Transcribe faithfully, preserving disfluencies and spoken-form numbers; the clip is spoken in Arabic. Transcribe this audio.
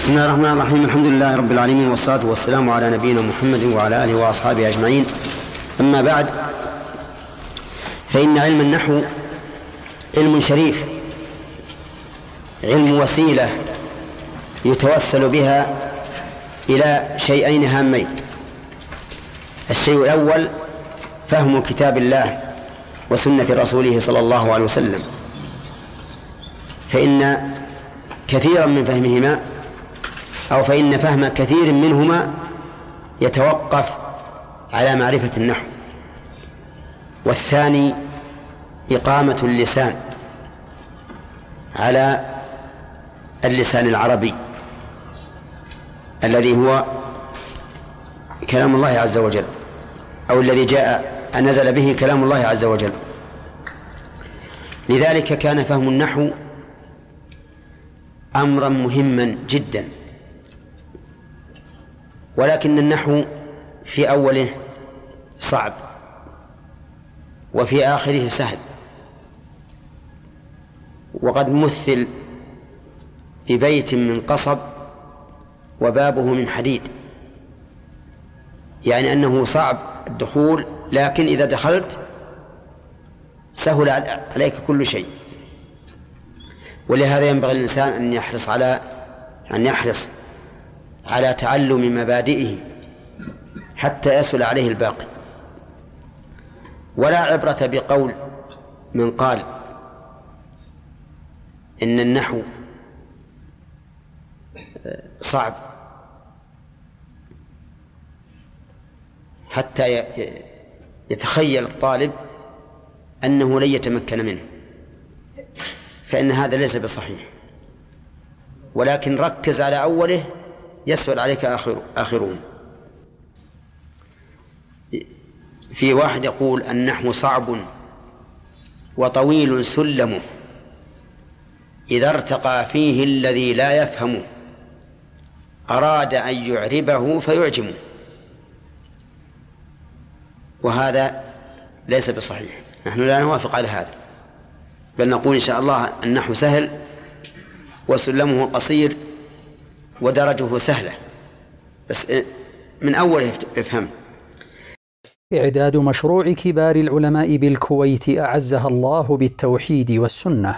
بسم الله الرحمن الرحيم. الحمد لله رب العالمين، والصلاة والسلام على نبينا محمد وعلى آله وأصحابه أجمعين. أما بعد، فإن علم النحو علم شريف، علم وسيلة يتوسل بها إلى شيئين هامين. الشيء الأول فهم كتاب الله وسنة رسوله صلى الله عليه وسلم، فإن كثيرا من فهمهما أو فإن فهم كثير منهما يتوقف على معرفة النحو. والثاني إقامة اللسان على اللسان العربي الذي هو كلام الله عز وجل، أو الذي جاء نزل به كلام الله عز وجل. لذلك كان فهم النحو أمرا مهما جدا، ولكن النحو في أوله صعب وفي آخره سهل. وقد مثل ببيت من قصب وبابه من حديد، يعني أنه صعب الدخول، لكن إذا دخلت سهل عليك كل شيء. ولهذا ينبغي الإنسان أن يحرص على أن يحرص على تعلم مبادئه حتى يسهل عليه الباقي. ولا عبرة بقول من قال إن النحو صعب حتى يتخيل الطالب أنه لن يتمكن منه، فإن هذا ليس بصحيح. ولكن ركز على أوله يسهل عليك آخر آخرون. في واحد يقول النحو صعب وطويل سلمه، إذا ارتقى فيه الذي لا يفهمه أراد أن يعربه فيعجمه. وهذا ليس بصحيح، نحن لا نوافق على هذا، بل نقول إن شاء الله النحو سهل وسلمه قصير ودرجه سهلة، بس من أوله افهم. إعداد مشروع كبار العلماء بالكويت أعزها الله بالتوحيد والسنة.